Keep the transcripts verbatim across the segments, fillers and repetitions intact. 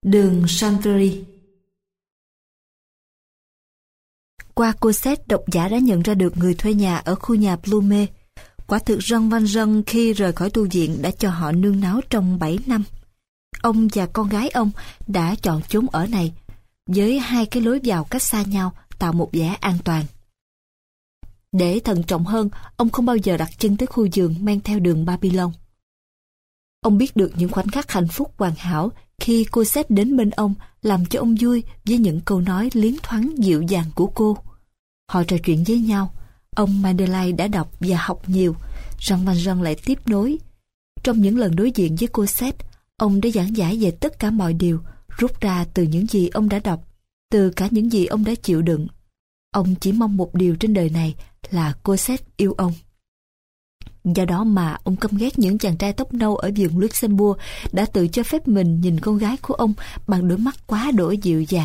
Đường Chanvrerie. Qua Cosette, độc giả đã nhận ra được người thuê nhà ở khu nhà Blume. Quả thực Jean Valjean khi rời khỏi tu viện đã cho họ nương náu trong bảy năm. Ông và con gái ông đã chọn chốn ở này, với hai cái lối vào cách xa nhau, tạo một vẻ an toàn. Để thận trọng hơn, ông không bao giờ đặt chân tới khu vườn men theo đường Babylon. Ông biết được những khoảnh khắc hạnh phúc hoàn hảo khi Cosette đến bên ông, làm cho ông vui với những câu nói liến thoáng dịu dàng của cô. Họ trò chuyện với nhau. Ông Madeleine đã đọc và học nhiều. Jean Valjean lại tiếp nối. Trong những lần đối diện với Cosette, ông đã giảng giải về tất cả mọi điều, rút ra từ những gì ông đã đọc, từ cả những gì ông đã chịu đựng. Ông chỉ mong một điều trên đời này là Cosette yêu ông. Do đó mà ông căm ghét những chàng trai tóc nâu ở vườn Luxembourg đã tự cho phép mình nhìn con gái của ông bằng đôi mắt quá đỗi dịu dàng.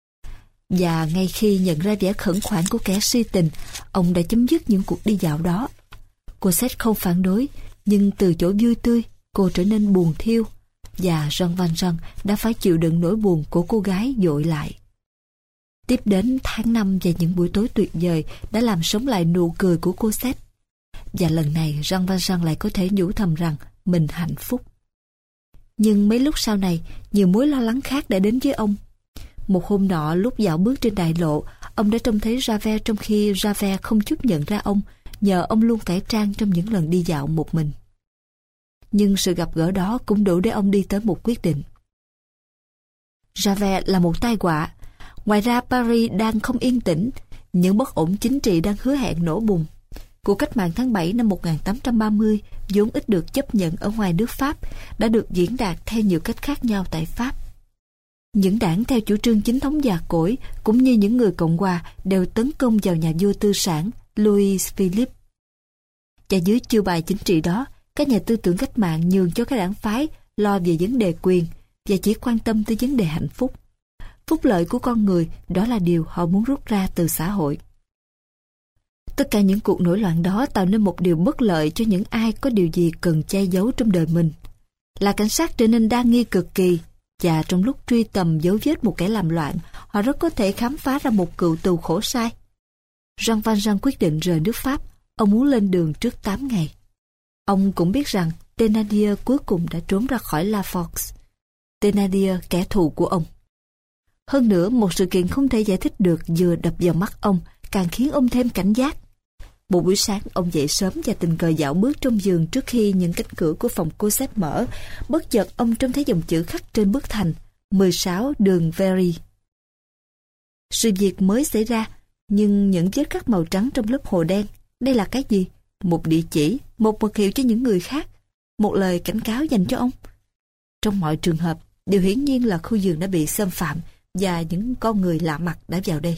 Và ngay khi nhận ra vẻ khẩn khoản của kẻ si tình, ông đã chấm dứt những cuộc đi dạo đó. Cosette không phản đối, nhưng từ chỗ vui tươi, cô trở nên buồn thiêu, và Jean Valjean đã phải chịu đựng nỗi buồn của cô gái dội lại. Tiếp đến tháng năm và những buổi tối tuyệt vời đã làm sống lại nụ cười của Cosette. Và lần này Jean Valjean lại có thể nhủ thầm rằng mình hạnh phúc. Nhưng mấy lúc sau này, nhiều mối lo lắng khác đã đến với ông. Một hôm nọ, lúc dạo bước trên đại lộ, ông đã trông thấy Javert trong khi Javert không chút nhận ra ông, nhờ ông luôn cải trang trong những lần đi dạo một mình. Nhưng sự gặp gỡ đó cũng đủ để ông đi tới một quyết định. Javert là một tai họa. Ngoài ra Paris đang không yên tĩnh, những bất ổn chính trị đang hứa hẹn nổ bùng. Cuộc cách mạng tháng bảy năm một nghìn tám trăm ba mươi, vốn ít được chấp nhận ở ngoài nước Pháp, đã được diễn đạt theo nhiều cách khác nhau tại Pháp. Những đảng theo chủ trương chính thống già cỗi, cũng như những người Cộng hòa, đều tấn công vào nhà vua tư sản Louis Philippe. Và dưới chiêu bài chính trị đó, các nhà tư tưởng cách mạng nhường cho các đảng phái lo về vấn đề quyền và chỉ quan tâm tới vấn đề hạnh phúc. Phúc lợi của con người, đó là điều họ muốn rút ra từ xã hội. Tất cả những cuộc nổi loạn đó tạo nên một điều bất lợi cho những ai có điều gì cần che giấu trong đời mình. Là cảnh sát trở nên đa nghi cực kỳ, và trong lúc truy tầm dấu vết một kẻ làm loạn, họ rất có thể khám phá ra một cựu tù khổ sai. Jean Valjean quyết định rời nước Pháp. Ông muốn lên đường trước tám ngày. Ông cũng biết rằng Thénardier cuối cùng đã trốn ra khỏi La Force. Thénardier, kẻ thù của ông. Hơn nữa, một sự kiện không thể giải thích được vừa đập vào mắt ông, càng khiến ông thêm cảnh giác. Một buổi sáng, ông dậy sớm và tình cờ dạo bước trong vườn trước khi những cánh cửa của phòng Cosette mở. Bất chợt, ông trông thấy dòng chữ khắc trên bức thành mười sáu đường Very. Sự việc mới xảy ra, nhưng những vết khắc màu trắng trong lớp hồ đen, đây là cái gì? Một địa chỉ, một mật hiệu cho những người khác, một lời cảnh cáo dành cho ông. Trong mọi trường hợp, điều hiển nhiên là khu vườn đã bị xâm phạm và những con người lạ mặt đã vào đây.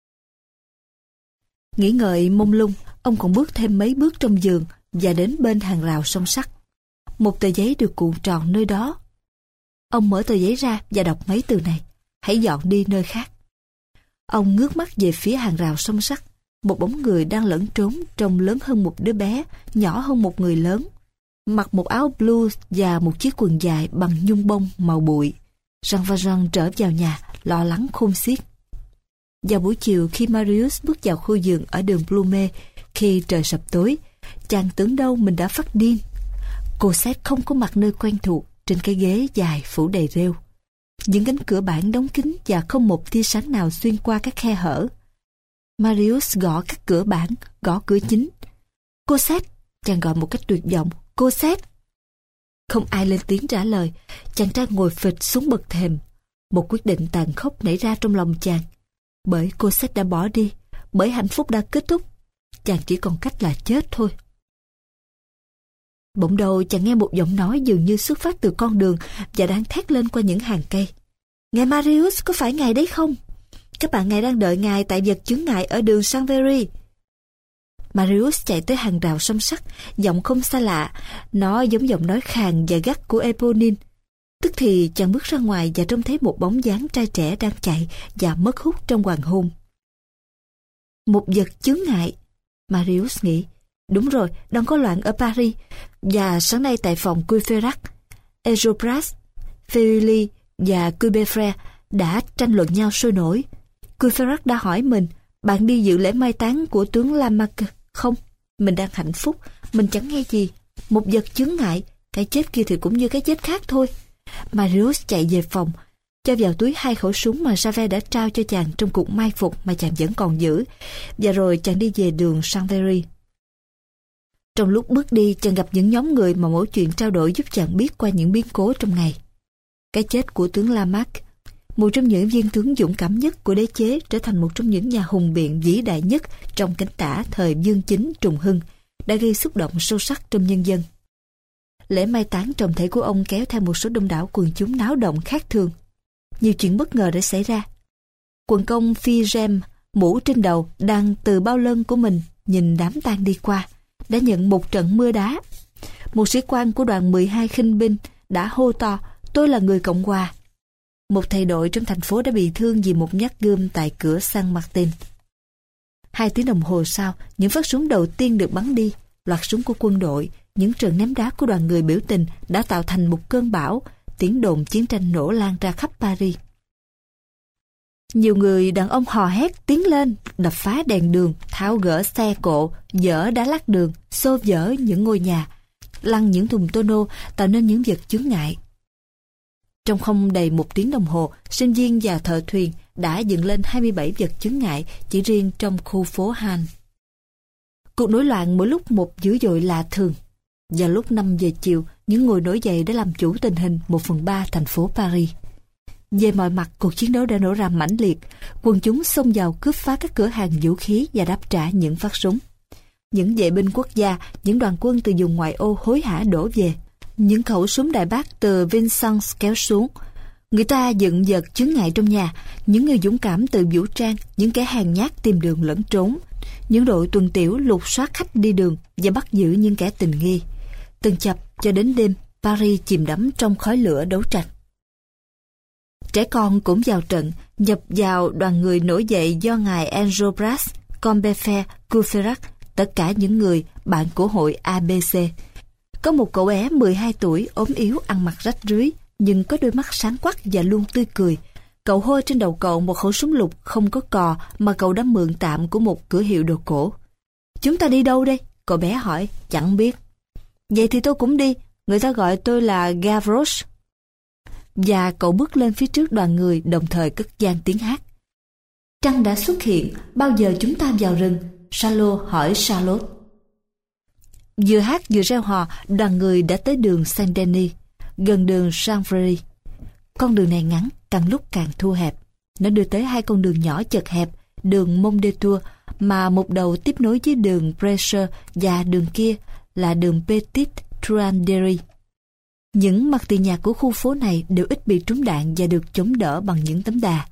Nghĩ ngợi mông lung, ông còn bước thêm mấy bước trong vườn và đến bên hàng rào song sắt. Một tờ giấy được cuộn tròn nơi đó. Ông mở tờ giấy ra và đọc mấy từ này: hãy dọn đi nơi khác. Ông ngước mắt về phía hàng rào song sắt. Một bóng người đang lẫn trốn, trông lớn hơn một đứa bé, nhỏ hơn một người lớn, mặc một áo blue và một chiếc quần dài bằng nhung bông màu bụi. Jean Valjean trở vào nhà, lo lắng khôn xiết. Vào buổi chiều, khi Marius bước vào khu vườn ở đường Blume, khi trời sập tối, chàng tưởng đâu mình đã phát điên. Cosette không có mặt nơi quen thuộc, trên cái ghế dài phủ đầy rêu. Những cánh cửa bản đóng kín và không một tia sáng nào xuyên qua các khe hở. Marius gõ các cửa bản, gõ cửa chính. Cosette, chàng gọi một cách tuyệt vọng. Cosette. Không ai lên tiếng trả lời. Chàng trai ngồi phịch xuống bậc thềm. Một quyết định tàn khốc nảy ra trong lòng chàng. Bởi Cosette đã bỏ đi, bởi hạnh phúc đã kết thúc, chàng chỉ còn cách là chết thôi. Bỗng đầu chàng nghe một giọng nói dường như xuất phát từ con đường và đang thét lên qua những hàng cây. Ngài Marius, có phải ngài đấy không? Các bạn ngài đang đợi ngài tại vật chướng ngại ở đường Chanvrerie. Marius chạy tới hàng rào song sắt, giọng không xa lạ, nó giống giọng nói khàn và gắt của Eponine. Tức thì chàng bước ra ngoài và trông thấy một bóng dáng trai trẻ đang chạy và mất hút trong hoàng hôn. Một vật chướng ngại, Marius nghĩ. Đúng rồi, đang có loạn ở Paris. Và sáng nay tại phòng Courfeyrac, Enjolras, Feuilly và Qubeufre đã tranh luận nhau sôi nổi. Courfeyrac đã hỏi mình, bạn đi dự lễ mai táng của tướng Lamarque không? Mình đang hạnh phúc, mình chẳng nghe gì. Một vật chướng ngại, cái chết kia thì cũng như cái chết khác thôi. Marius chạy về phòng, cho vào túi hai khẩu súng mà Javert đã trao cho chàng trong cuộc mai phục mà chàng vẫn còn giữ, và rồi chàng đi về đường Chanvrerie. Trong lúc bước đi, chàng gặp những nhóm người mà mỗi chuyện trao đổi giúp chàng biết qua những biến cố trong ngày. Cái chết của tướng Lamarque, một trong những viên tướng dũng cảm nhất của đế chế, trở thành một trong những nhà hùng biện vĩ đại nhất trong cánh tả thời Dương Chính Trùng Hưng, đã gây xúc động sâu sắc trong nhân dân. Lễ mai táng trọng thể của ông kéo theo một số đông đảo quần chúng náo động khác thường. Nhiều chuyện bất ngờ đã xảy ra. Quần công phi gem, mũ trên đầu, đang từ bao lân của mình nhìn đám tang đi qua, đã nhận một trận mưa đá. Một sĩ quan của đoàn mười hai khinh binh đã hô to, tôi là người Cộng hòa. Một thầy đội trong thành phố đã bị thương vì một nhát gươm tại cửa San Martin. Hai tiếng đồng hồ sau, những phát súng đầu tiên được bắn đi. Loạt súng của quân đội, những trận ném đá của đoàn người biểu tình đã tạo thành một cơn bão. Tiếng đồn chiến tranh nổ lan ra khắp Paris. Nhiều người đàn ông hò hét tiến lên, đập phá đèn đường, tháo gỡ xe cộ, dỡ đá lát đường, xô vỡ những ngôi nhà, lăn những thùng tonneau, tạo nên những vật chướng ngại. Trong không đầy một tiếng đồng hồ, sinh viên và thợ thuyền đã dựng lên hai mươi bảy vật chướng ngại chỉ riêng trong khu phố Han. Cuộc nổi loạn mỗi lúc một dữ dội lạ thường. Vào lúc năm giờ chiều, những người nổi dậy đã làm chủ tình hình một phần ba thành phố Paris. Về mọi mặt, cuộc chiến đấu đã nổ ra mãnh liệt. Quần chúng xông vào cướp phá các cửa hàng vũ khí và đáp trả những phát súng. Những vệ binh quốc gia, những đoàn quân từ vùng ngoại ô hối hả đổ về. Những khẩu súng đại bác từ Vincennes kéo xuống. Người ta dựng vật chướng ngại trong nhà. Những người dũng cảm từ vũ trang, những kẻ hèn nhát tìm đường lẫn trốn. Những đội tuần tiểu lục soát khách đi đường và bắt giữ những kẻ tình nghi. Từng chập cho đến đêm, Paris chìm đắm trong khói lửa đấu tranh. Trẻ con cũng vào trận, nhập vào đoàn người nổi dậy do ngài Enjolras, Combeferre, Courfeyrac, tất cả những người bạn của hội a bê xê. Có một cậu bé mười hai tuổi, ốm yếu, ăn mặc rách rưới, nhưng có đôi mắt sáng quắc và luôn tươi cười. Cậu hôi trên đầu cậu một khẩu súng lục không có cò mà cậu đã mượn tạm của một cửa hiệu đồ cổ. Chúng ta đi đâu đây? Cậu bé hỏi. Chẳng biết. Vậy thì tôi cũng đi. Người ta gọi tôi là Gavroche. Và cậu bước lên phía trước đoàn người, đồng thời cất vang tiếng hát. Trăng đã xuất hiện, bao giờ chúng ta vào rừng? Charlot hỏi Charlotte. Vừa hát vừa reo hò, đoàn người đã tới đường Saint-Denis, gần đường Chanvrerie. Con đường này ngắn, càng lúc càng thu hẹp. Nó đưa tới hai con đường nhỏ chật hẹp, đường Mondétour, mà một đầu tiếp nối với đường Brescher và đường kia là đường Petit Truanderie. Những mặt tường nhà của khu phố này đều ít bị trúng đạn và được chống đỡ bằng những tấm đà.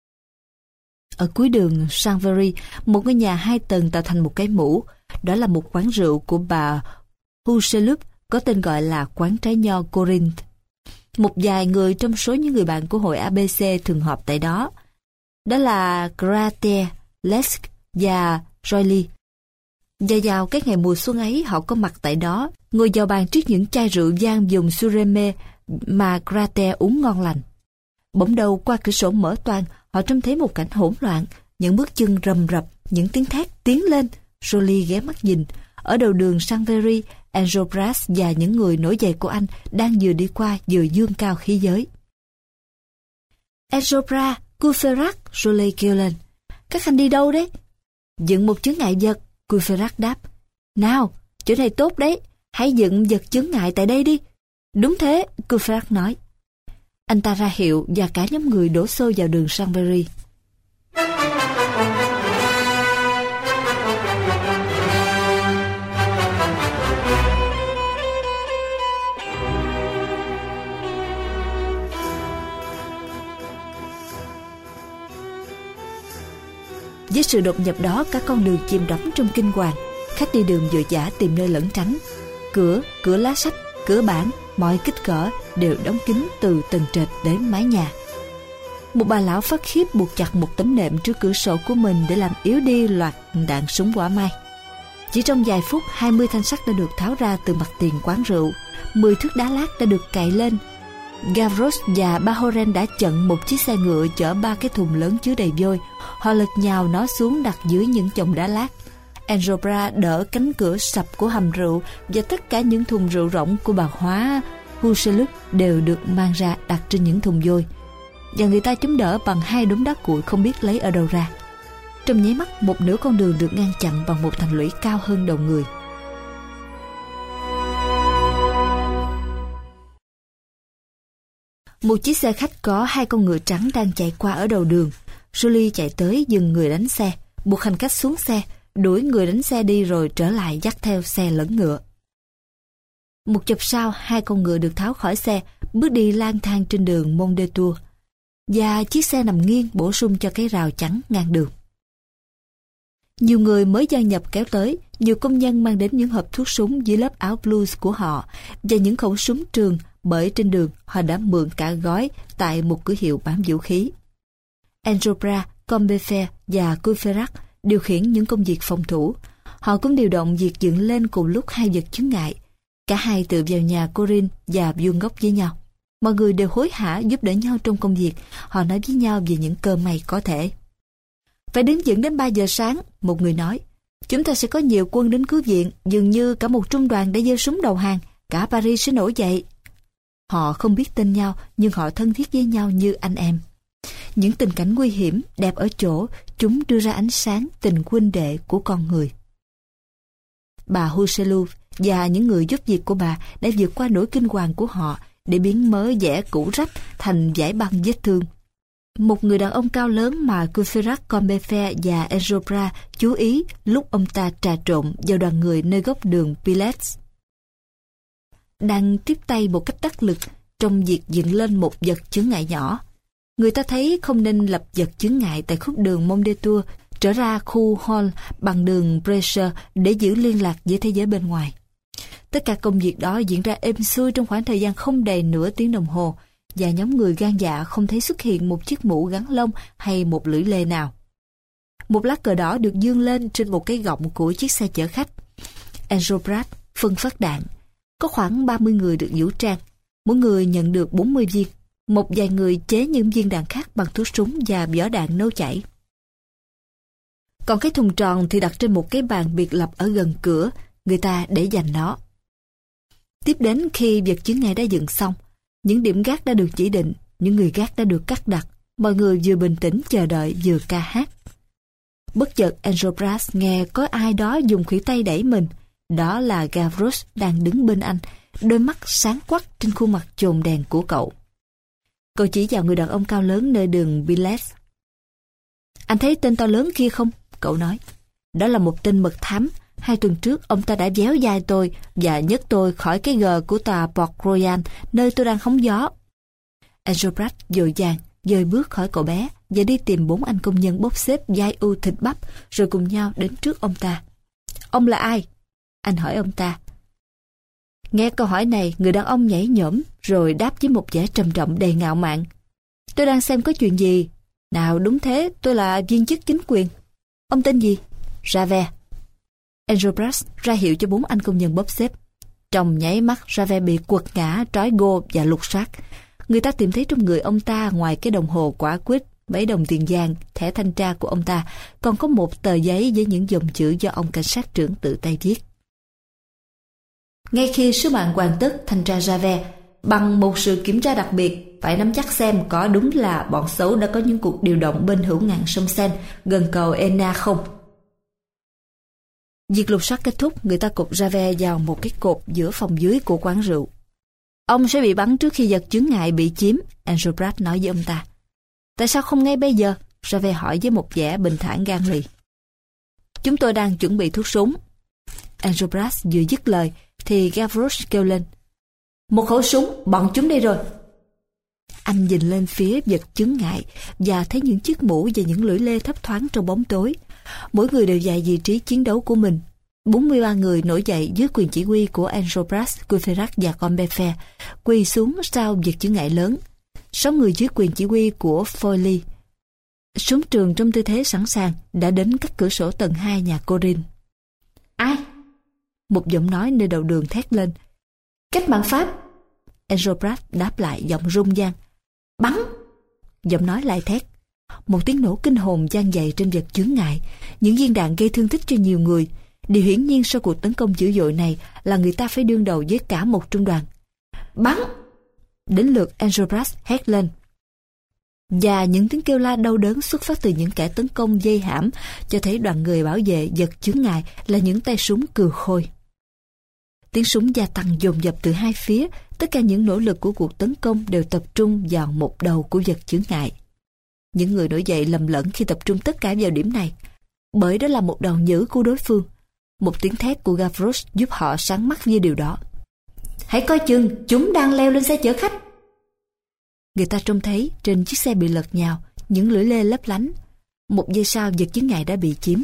Ở cuối đường Chanvrerie, một ngôi nhà hai tầng tạo thành một cái mũ. Đó là một quán rượu của bà Hucheloup, có tên gọi là quán trái nho Corinth. Một vài người trong số những người bạn của hội a bê xê thường họp tại đó. Đó là Grater, Lesk và Joly. Và vào cái ngày mùa xuân ấy, họ có mặt tại đó, ngồi vào bàn trước những chai rượu vang dùng Sureme mà Grater uống ngon lành. Bỗng đầu qua cửa sổ mở toang, họ trông thấy một cảnh hỗn loạn, những bước chân rầm rập, những tiếng thét tiến lên. Joly ghé mắt nhìn. Ở đầu đường Chanvrerie, Enjolras và những người nổi dậy của anh đang vừa đi qua vừa dương cao khí giới. Enjolras, Courfeyrac, Joly kêu lên. Các anh đi đâu đấy? Dựng một chướng ngại vật, Courfeyrac đáp. Nào, chỗ này tốt đấy, hãy dựng vật chướng ngại tại đây đi. Đúng thế, Courfeyrac nói. Anh ta ra hiệu và cả nhóm người đổ xô vào đường Chanvrerie. Với sự đột nhập đó, các con đường chìm đắm trong kinh hoàng. Khách đi đường vội vã tìm nơi lẩn tránh. Cửa, cửa lá sách, cửa bảng, mọi kích cỡ đều đóng kín từ tầng trệt đến mái nhà. Một bà lão phát khiếp buộc chặt một tấm nệm trước cửa sổ của mình để làm yếu đi loạt đạn súng quả mai. Chỉ trong vài phút, hai mươi thanh sắt đã được tháo ra từ mặt tiền quán rượu, mười thước đá lát đã được cày lên. Gavroche và Bahoren đã chặn một chiếc xe ngựa chở ba cái thùng lớn chứa đầy vôi. Họ lật nhào nó xuống đặt dưới những chồng đá lát. Enjolras đỡ cánh cửa sập của hầm rượu và tất cả những thùng rượu rỗng của bà Hóa Hucheloup đều được mang ra đặt trên những thùng vôi. Và người ta chống đỡ bằng hai đống đá cuội không biết lấy ở đâu ra. Trong nháy mắt, một nửa con đường được ngăn chặn bằng một thành lũy cao hơn đầu người. Một chiếc xe khách có hai con ngựa trắng đang chạy qua ở đầu đường. Joly chạy tới dừng người đánh xe, buộc hành khách xuống xe, đuổi người đánh xe đi rồi trở lại dắt theo xe lẫn ngựa. Một chập sau, hai con ngựa được tháo khỏi xe, bước đi lang thang trên đường Mont des Tours, và chiếc xe nằm nghiêng bổ sung cho cái rào chắn ngang đường. Nhiều người mới gia nhập kéo tới, nhiều công nhân mang đến những hộp thuốc súng dưới lớp áo blues của họ và những khẩu súng trường, bởi trên đường họ đã mượn cả gói tại một cửa hiệu bán vũ khí. Enjolras, Combeferre và Courfeyrac điều khiển những công việc phòng thủ. Họ cũng điều động việc dựng lên cùng lúc hai vật chướng ngại. Cả hai tựa vào nhà Corinne và vuông góc với nhau. Mọi người đều hối hả giúp đỡ nhau trong công việc. Họ nói với nhau về những cơ may có thể. Phải đứng vững đến ba giờ sáng, một người nói. Chúng ta sẽ có nhiều quân đến cứu viện, dường như cả một trung đoàn đã giơ súng đầu hàng, cả Paris sẽ nổi dậy. Họ không biết tên nhau, nhưng họ thân thiết với nhau như anh em. Những tình cảnh nguy hiểm, đẹp ở chỗ, chúng đưa ra ánh sáng tình huynh đệ của con người. Bà Hucheloup và những người giúp việc của bà đã vượt qua nỗi kinh hoàng của họ để biến mớ vẽ cũ rách thành vải băng vết thương. Một người đàn ông cao lớn mà Courfeyrac, Combeferre và Enjolras chú ý lúc ông ta trà trộn vào đoàn người nơi góc đường Pilettes, đang tiếp tay một cách đắc lực trong việc dựng lên một vật chướng ngại nhỏ. Người ta thấy không nên lập vật chướng ngại tại khúc đường Mont des Tours trở ra khu Hall bằng đường Brescia để giữ liên lạc với thế giới bên ngoài. Tất cả công việc đó diễn ra êm xuôi trong khoảng thời gian không đầy nửa tiếng đồng hồ, và nhóm người gan dạ không thấy xuất hiện một chiếc mũ gắn lông hay một lưỡi lê nào. Một lá cờ đỏ được dương lên trên một cái gọng của chiếc xe chở khách. Enjolras phân phát đạn. Có khoảng ba mươi người được vũ trang, mỗi người nhận được bốn mươi viên. Một vài người chế những viên đạn khác bằng thuốc súng và vỏ đạn nấu chảy. Còn cái thùng tròn thì đặt trên một cái bàn biệt lập ở gần cửa, người ta để dành nó. Tiếp đến khi vật chướng ngại đã dựng xong, những điểm gác đã được chỉ định, những người gác đã được cắt đặt, mọi người vừa bình tĩnh chờ đợi vừa ca hát. Bất chợt Enjolras nghe có ai đó dùng khuỷu tay đẩy mình. Đó là Gavroche đang đứng bên anh, đôi mắt sáng quắc trên khuôn mặt chồn đèn của cậu. Cậu chỉ vào người đàn ông cao lớn nơi đường Pilettes. Anh thấy tên to lớn kia không? Cậu nói. Đó là một tên mật thám. Hai tuần trước ông ta đã véo vai tôi và nhấc tôi khỏi cái gờ của tòa Port Royal nơi tôi đang hóng gió. Enjolras vội vàng dời bước khỏi cậu bé và đi tìm bốn anh công nhân bốc xếp vai u thịt bắp rồi cùng nhau đến trước ông ta. Ông là ai? Anh hỏi ông ta. Nghe câu hỏi này, người đàn ông nhảy nhổm rồi đáp với một vẻ trầm trọng đầy ngạo mạn. Tôi đang xem có chuyện gì. Nào đúng thế, tôi là viên chức chính quyền. Ông tên gì? Javert. Enjolras ra hiệu cho bốn anh công nhân bóp xếp. Trong nháy mắt, Javert bị quật ngã, trói gô và lục soát. Người ta tìm thấy trong người ông ta ngoài cái đồng hồ quả quýt, mấy đồng tiền vàng, thẻ thanh tra của ông ta, còn có một tờ giấy với những dòng chữ do ông cảnh sát trưởng tự tay viết. Ngay khi sứ mạng hoàn tất, thanh tra Javert bằng một sự kiểm tra đặc biệt phải nắm chắc xem có đúng là bọn xấu đã có những cuộc điều động bên hữu ngạn sông Seine gần cầu Enna không. Việc lục soát kết thúc, người ta cột Javert vào một cái cột giữa phòng dưới của quán rượu. Ông sẽ bị bắn trước khi vật chướng ngại bị chiếm, Enjolras nói với ông ta. Tại sao không ngay bây giờ? Javert hỏi với một vẻ bình thản gan lì. Chúng tôi đang chuẩn bị thuốc súng. Enjolras vừa dứt lời thì Gavroche kêu lên. Một khẩu súng, bọn chúng đây rồi. Anh nhìn lên phía vật chướng ngại và thấy những chiếc mũ và những lưỡi lê thấp thoáng trong bóng tối. Mỗi người đều dạy vị trí chiến đấu của mình. bốn mươi ba người nổi dậy dưới quyền chỉ huy của Enjolras, Courfeyrac và Combeferre, quỳ xuống sau vật chướng ngại lớn. Sáu người dưới quyền chỉ huy của Folie, súng trường trong tư thế sẵn sàng, đã đến các cửa sổ tầng hai nhà Corinne. Ai? Một giọng nói nơi đầu đường thét lên. Cách mạng Pháp. Enjolras đáp lại giọng rung rang. Bắn! Giọng nói lại thét. Một tiếng nổ kinh hồn vang dậy trên vật chướng ngại. Những viên đạn gây thương tích cho nhiều người. Điều hiển nhiên sau cuộc tấn công dữ dội này là người ta phải đương đầu với cả một trung đoàn. Bắn! Đến lượt Enjolras hét lên. Và những tiếng kêu la đau đớn xuất phát từ những kẻ tấn công dây hãm cho thấy đoàn người bảo vệ vật chướng ngại là những tay súng cừ khôi. Tiếng súng gia tăng dồn dập từ hai phía. Tất cả những nỗ lực của cuộc tấn công đều tập trung vào một đầu của vật chướng ngại. Những người nổi dậy lầm lẫn khi tập trung tất cả vào điểm này, bởi đó là một đầu nhử của đối phương. Một tiếng thét của Gavroche giúp họ sáng mắt với điều đó. Hãy coi chừng, chúng đang leo lên xe chở khách. Người ta trông thấy trên chiếc xe bị lật nhào, những lưỡi lê lấp lánh. Một giây sau vật chướng ngại đã bị chiếm.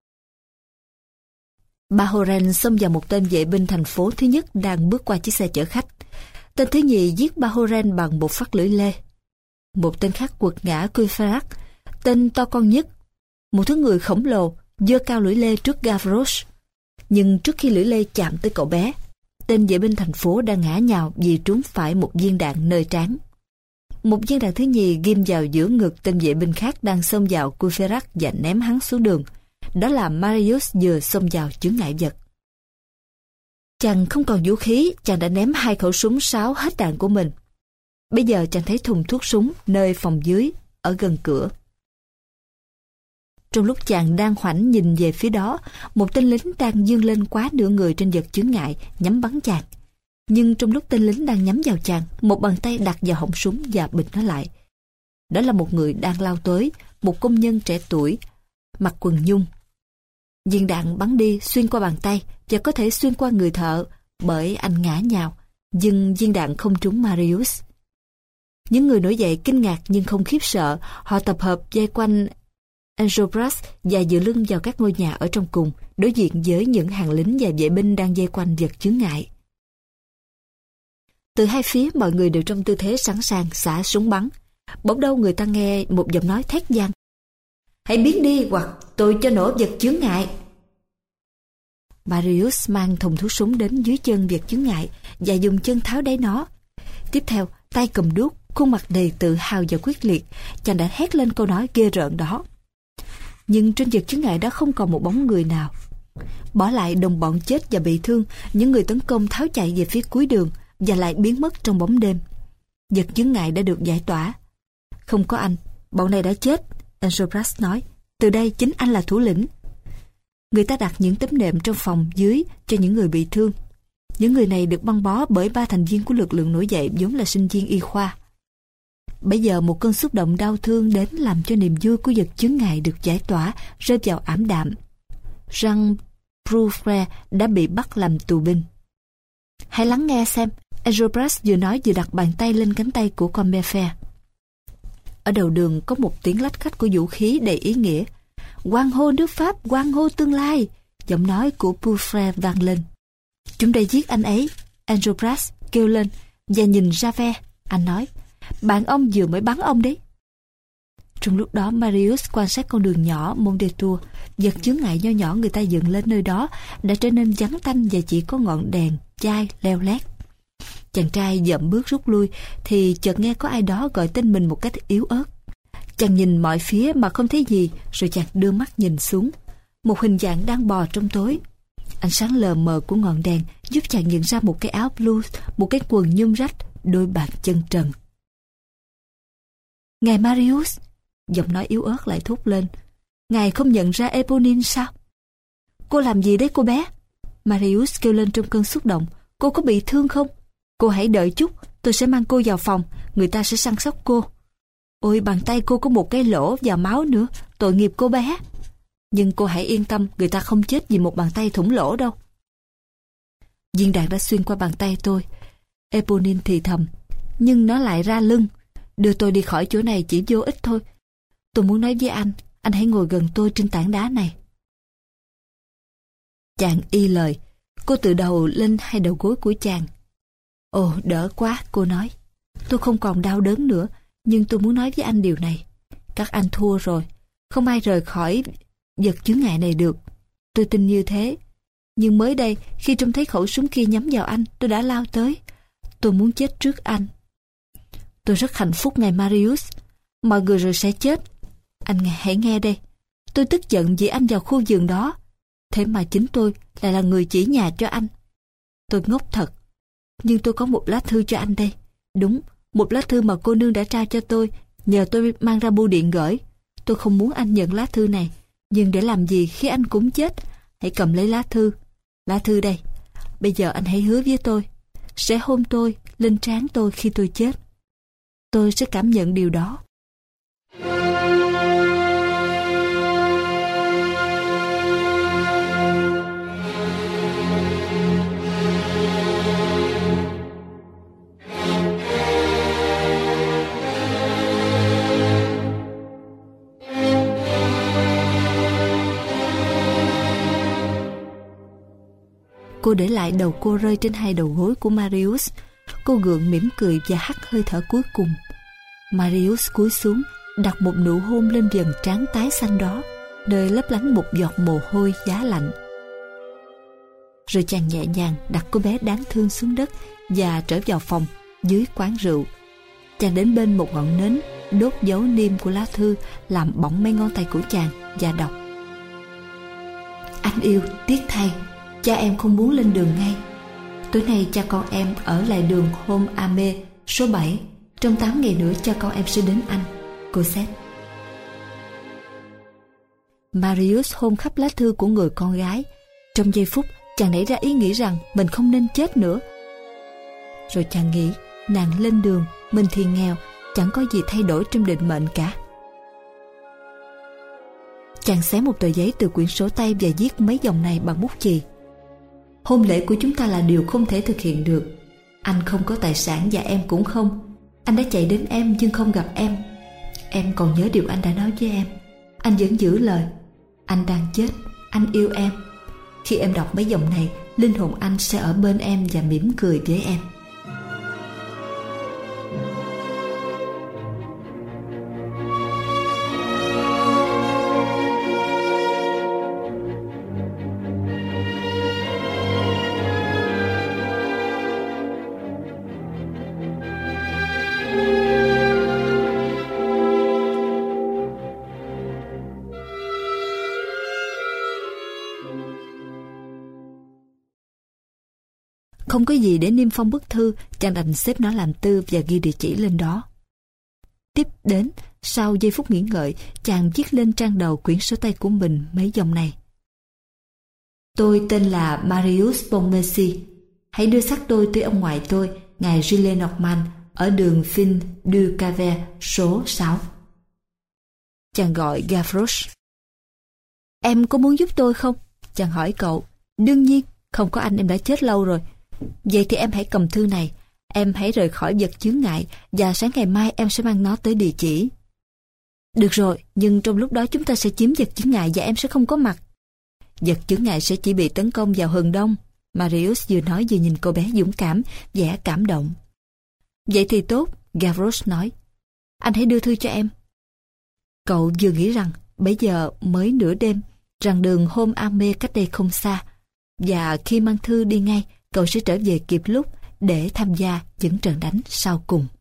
Bahoren xông vào một tên vệ binh thành phố thứ nhất đang bước qua chiếc xe chở khách. Tên thứ nhì giết Bahoren bằng một phát lưỡi lê. Một tên khác quật ngã Courfeyrac, tên to con nhất, một thứ người khổng lồ, giơ cao lưỡi lê trước Gavroche. Nhưng trước khi lưỡi lê chạm tới cậu bé, tên vệ binh thành phố đã ngã nhào vì trúng phải một viên đạn nơi trán. Một viên đạn thứ nhì ghim vào giữa ngực tên vệ binh khác đang xông vào Courfeyrac và ném hắn xuống đường. Đó là Marius vừa xông vào chướng ngại vật. Chàng không còn vũ khí, chàng đã ném hai khẩu súng sáo hết đạn của mình. Bây giờ chàng thấy thùng thuốc súng nơi phòng dưới, ở gần cửa. Trong lúc chàng đang khoảnh nhìn về phía đó, một tên lính đang dương lên quá nửa người trên vật chướng ngại, nhắm bắn chàng. Nhưng trong lúc tên lính đang nhắm vào chàng, một bàn tay đặt vào họng súng và bịt nó lại. Đó là một người đang lao tới, một công nhân trẻ tuổi, mặc quần nhung. Viên đạn bắn đi xuyên qua bàn tay và có thể xuyên qua người thợ, bởi anh ngã nhào, nhưng viên đạn không trúng Marius. Những người nổi dậy kinh ngạc nhưng không khiếp sợ, họ tập hợp vây quanh Enjolras và dựa lưng vào các ngôi nhà ở trong cùng, đối diện với những hàng lính và vệ binh đang vây quanh vật chướng ngại. Từ hai phía mọi người đều trong tư thế sẵn sàng xả súng bắn. Bỗng đâu người ta nghe một giọng nói thét vang. Hãy biến đi hoặc tôi cho nổ vật chướng ngại. Marius mang thùng thuốc súng đến dưới chân vật chướng ngại và dùng chân tháo đáy nó. Tiếp theo, tay cầm đuốc, khuôn mặt đầy tự hào và quyết liệt, chàng đã hét lên câu nói ghê rợn đó. Nhưng trên vật chướng ngại đó không còn một bóng người nào. Bỏ lại đồng bọn chết và bị thương, những người tấn công tháo chạy về phía cuối đường và lại biến mất trong bóng đêm. Vật chướng ngại đã được giải tỏa. Không có anh, bọn này đã chết, Enjolras nói. Từ đây chính anh là thủ lĩnh. Người ta đặt những tấm nệm trong phòng dưới cho những người bị thương. Những người này được băng bó bởi ba thành viên của lực lượng nổi dậy vốn là sinh viên y khoa. Bây giờ một cơn xúc động đau thương đến làm cho niềm vui của vật chướng ngại được giải tỏa rơi vào ảm đạm. Jean Prouvaire đã bị bắt làm tù binh. Hãy lắng nghe xem, Enjolras vừa nói vừa đặt bàn tay lên cánh tay của Combeferre. Ở đầu đường có một tiếng lách cách của vũ khí đầy ý nghĩa. Hoan hô nước Pháp, hoan hô tương lai, giọng nói của Prouvaire vang lên. Chúng đã giết anh ấy, Enjolras kêu lên và nhìn Javert. Anh nói, bạn ông vừa mới bắn ông đấy. Trong lúc đó Marius quan sát con đường nhỏ Mondétour. Vật chướng ngại nho nhỏ người ta dựng lên nơi đó đã trở nên vắng tanh và chỉ có ngọn đèn chai leo lét. Chàng trai dậm bước rút lui thì chợt nghe có ai đó gọi tên mình một cách yếu ớt. Chàng nhìn mọi phía mà không thấy gì, rồi chàng đưa mắt nhìn xuống. Một hình dạng đang bò trong tối. Ánh sáng lờ mờ của ngọn đèn giúp chàng nhận ra một cái áo blues, một cái quần nhung rách, đôi bàn chân trần. Ngài Marius, giọng nói yếu ớt lại thốt lên. Ngài không nhận ra Eponine sao? Cô làm gì đấy cô bé? Marius kêu lên trong cơn xúc động. Cô có bị thương không? Cô hãy đợi chút, tôi sẽ mang cô vào phòng, người ta sẽ săn sóc cô. Ôi, bàn tay cô có một cái lỗ và máu nữa, tội nghiệp cô bé. Nhưng cô hãy yên tâm, người ta không chết vì một bàn tay thủng lỗ đâu. Viên đạn đã xuyên qua bàn tay tôi. Eponine thì thầm, nhưng nó lại ra lưng. Đưa tôi đi khỏi chỗ này chỉ vô ích thôi. Tôi muốn nói với anh, anh hãy ngồi gần tôi trên tảng đá này. Chàng y lời. Cô tự đầu lên hai đầu gối của chàng. Ồ, đỡ quá, cô nói. Tôi không còn đau đớn nữa, nhưng tôi muốn nói với anh điều này. Các anh thua rồi. Không ai rời khỏi vật chướng ngại này được. Tôi tin như thế. Nhưng mới đây, khi trông thấy khẩu súng kia nhắm vào anh, tôi đã lao tới. Tôi muốn chết trước anh. Tôi rất hạnh phúc ngài Marius. Mọi người rồi sẽ chết. Anh hãy nghe đây. Tôi tức giận vì anh vào khu vườn đó. Thế mà chính tôi lại là người chỉ nhà cho anh. Tôi ngốc thật. Nhưng tôi có một lá thư cho anh đây. Đúng, một lá thư mà cô nương đã trao cho tôi, nhờ tôi mang ra bưu điện gửi. Tôi không muốn anh nhận lá thư này. Nhưng để làm gì khi anh cũng chết? Hãy cầm lấy lá thư. Lá thư đây. Bây giờ anh hãy hứa với tôi sẽ hôn tôi lên trán tôi khi tôi chết. Tôi sẽ cảm nhận điều đó. Cô để lại đầu cô rơi trên hai đầu gối của Marius. Cô gượng mỉm cười và hắt hơi thở cuối cùng. Marius cúi xuống, đặt một nụ hôn lên vầng trán tái xanh đó, nơi lấp lánh một giọt mồ hôi giá lạnh. Rồi chàng nhẹ nhàng đặt cô bé đáng thương xuống đất và trở vào phòng dưới quán rượu. Chàng đến bên một ngọn nến, đốt dấu niêm của lá thư làm bỏng mấy ngón tay của chàng và đọc: Anh yêu, tiếc thay, cha em không muốn lên đường ngay. Tối nay cha con em ở lại đường Home Ame số bảy. Trong tám ngày nữa cha con em sẽ đến anh. Cosette. Marius hôn khắp lá thư của người con gái. Trong giây phút, chàng nảy ra ý nghĩ rằng mình không nên chết nữa. Rồi chàng nghĩ, nàng lên đường, mình thì nghèo, chẳng có gì thay đổi trong định mệnh cả. Chàng xé một tờ giấy từ quyển sổ tay và viết mấy dòng này bằng bút chì. Hôn lễ của chúng ta là điều không thể thực hiện được. Anh không có tài sản và em cũng không. Anh đã chạy đến em nhưng không gặp em. Em còn nhớ điều anh đã nói với em. Anh vẫn giữ lời. Anh đang chết. Anh yêu em. Khi em đọc mấy dòng này, linh hồn anh sẽ ở bên em và mỉm cười với em. Không có gì để niêm phong bức thư, chàng đành xếp nó làm tư và ghi địa chỉ lên đó. Tiếp đến, sau giây phút nghĩ ngợi, chàng viết lên trang đầu quyển sổ tay của mình mấy dòng này: Tôi tên là Marius Pontmercy. Hãy đưa xác tôi tới ông ngoại tôi, ngài Gilles Normand, ở đường Fin du Calvaire số sáu. Chàng gọi Gavroche. Em có muốn giúp tôi không? Chàng hỏi cậu. Đương nhiên, không có anh em đã chết lâu rồi. Vậy thì em hãy cầm thư này. Em hãy rời khỏi vật chướng ngại và sáng ngày mai em sẽ mang nó tới địa chỉ. Được rồi, nhưng trong lúc đó chúng ta sẽ chiếm vật chướng ngại và em sẽ không có mặt. Vật chướng ngại sẽ chỉ bị tấn công vào hừng đông. Marius vừa nói vừa nhìn cô bé dũng cảm, vẻ cảm động. Vậy thì tốt, Gavroche nói. Anh hãy đưa thư cho em. Cậu vừa nghĩ rằng bây giờ mới nửa đêm, rằng đường Home Ame cách đây không xa, và khi mang thư đi ngay, cậu sẽ trở về kịp lúc để tham gia những trận đánh sau cùng.